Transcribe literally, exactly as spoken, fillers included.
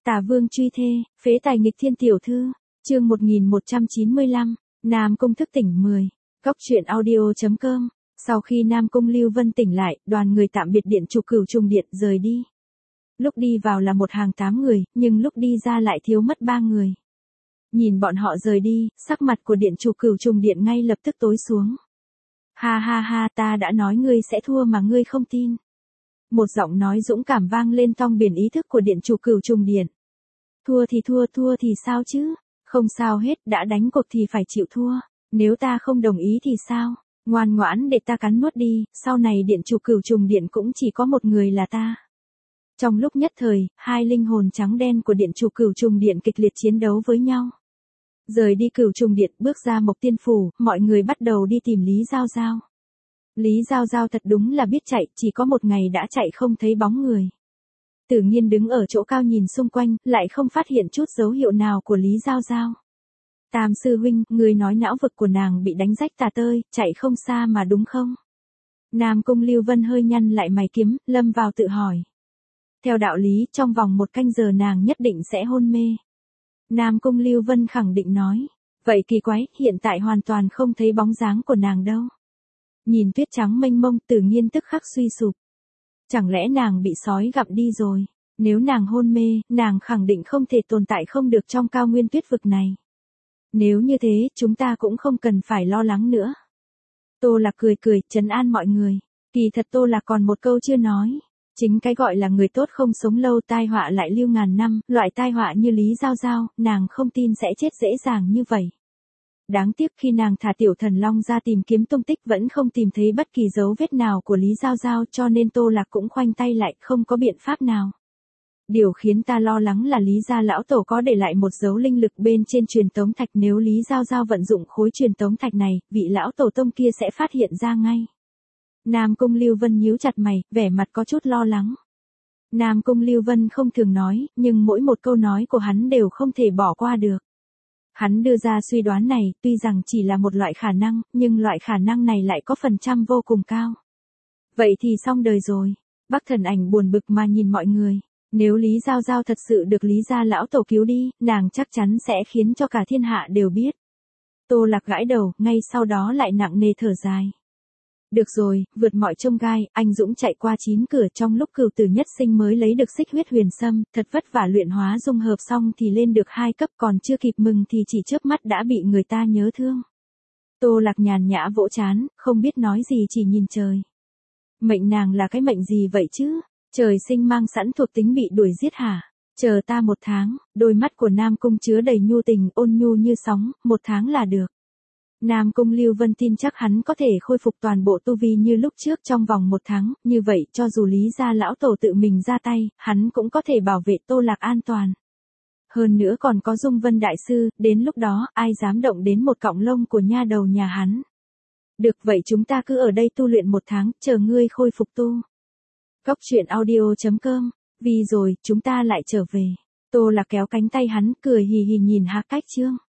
Tả Vương truy thê, phế tài nghịch thiên tiểu thư, chương một nghìn một trăm chín mươi lăm, Nam Cung thức tỉnh mười. Góc truyện audio.com. Sau khi Nam Cung Lưu Vân tỉnh lại, đoàn người tạm biệt điện chủ Cửu Trùng Điện rời đi. Lúc đi vào là một hàng tám người, nhưng lúc đi ra lại thiếu mất ba người. Nhìn bọn họ rời đi, sắc mặt của điện chủ Cửu Trùng Điện ngay lập tức tối xuống. Ha ha ha, ta đã nói ngươi sẽ thua mà ngươi không tin. Một giọng nói dũng cảm vang lên trong biển ý thức của điện chủ Cửu Trùng Điện. Thua thì thua, thua thì sao chứ? Không sao hết, đã đánh cuộc thì phải chịu thua. Nếu ta không đồng ý thì sao? Ngoan ngoãn để ta cắn nuốt đi, sau này điện chủ Cửu Trùng Điện cũng chỉ có một người là ta. Trong lúc nhất thời, hai linh hồn trắng đen của điện chủ Cửu Trùng Điện kịch liệt chiến đấu với nhau. Rời đi Cửu Trùng Điện, bước ra Mộc Tiên Phủ, mọi người bắt đầu đi tìm Lý Giao Giao. Lý Giao Giao thật đúng là biết chạy, chỉ có một ngày đã chạy không thấy bóng người. Tử Nghiên đứng ở chỗ cao nhìn xung quanh, lại không phát hiện chút dấu hiệu nào của Lý Giao Giao. Tam sư huynh, người nói não vực của nàng bị đánh rách tả tơi, chạy không xa mà đúng không? Nam Cung Lưu Vân hơi nhăn lại mày kiếm, lâm vào tự hỏi. Theo đạo lý, trong vòng một canh giờ nàng nhất định sẽ hôn mê. Nam Cung Lưu Vân khẳng định nói. Vậy kỳ quái, hiện tại hoàn toàn không thấy bóng dáng của nàng đâu. Nhìn tuyết trắng mênh mông, Tử Nghiên tức khắc suy sụp. Chẳng lẽ nàng bị sói gặm đi rồi? Nếu nàng hôn mê, nàng khẳng định không thể tồn tại không được trong cao nguyên tuyết vực này. Nếu như thế, chúng ta cũng không cần phải lo lắng nữa. Tô Lạc cười cười, trấn an mọi người. Kỳ thật Tô Lạc còn một câu chưa nói. Chính cái gọi là người tốt không sống lâu, tai họa lại lưu ngàn năm, loại tai họa như Lý Giao Giao, nàng không tin sẽ chết dễ dàng như vậy. Đáng tiếc khi nàng thả Tiểu Thần Long ra tìm kiếm tung tích vẫn không tìm thấy bất kỳ dấu vết nào của Lý Giao Giao, cho nên Tô Lạc cũng khoanh tay lại, không có biện pháp nào. Điều khiến ta lo lắng là Lý gia lão tổ có để lại một dấu linh lực bên trên truyền tống thạch, nếu Lý Giao Giao vận dụng khối truyền tống thạch này, vị lão tổ tông kia sẽ phát hiện ra ngay. Nam Cung Lưu Vân nhíu chặt mày, vẻ mặt có chút lo lắng. Nam Cung Lưu Vân không thường nói, nhưng mỗi một câu nói của hắn đều không thể bỏ qua được. Hắn đưa ra suy đoán này, tuy rằng chỉ là một loại khả năng, nhưng loại khả năng này lại có phần trăm vô cùng cao. Vậy thì xong đời rồi. Bắc Thần Ảnh buồn bực mà nhìn mọi người. Nếu Lý Giao Giao thật sự được Lý gia lão tổ cứu đi, nàng chắc chắn sẽ khiến cho cả thiên hạ đều biết. Tô Lạc gãi đầu, ngay sau đó lại nặng nề thở dài. Được rồi, vượt mọi chông gai, anh dũng chạy qua chín cửa, trong lúc Cửu Tử Nhất Sinh mới lấy được Xích Huyết Huyền Sâm, thật vất vả luyện hóa dung hợp xong thì lên được hai cấp, còn chưa kịp mừng thì chỉ chớp mắt đã bị người ta nhớ thương. Tô Lạc nhàn nhã vỗ trán, không biết nói gì, chỉ nhìn trời. Mệnh nàng là cái mệnh gì vậy chứ? Trời sinh mang sẵn thuộc tính bị đuổi giết hả? Chờ ta một tháng, đôi mắt của Nam Cung chứa đầy nhu tình, ôn nhu như sóng, một tháng là được. Nam Cung Lưu Vân tin chắc hắn có thể khôi phục toàn bộ tu vi như lúc trước trong vòng một tháng, như vậy cho dù Lý gia lão tổ tự mình ra tay, hắn cũng có thể bảo vệ Tô Lạc an toàn. Hơn nữa còn có Dung Vân Đại Sư, đến lúc đó, ai dám động đến một cọng lông của nha đầu nhà hắn. Được vậy chúng ta cứ ở đây tu luyện một tháng, chờ ngươi khôi phục tu. Góc truyện audio.com, vì rồi, chúng ta lại trở về. Tô Lạc kéo cánh tay hắn, cười hì hì nhìn Hạc Cách Trương.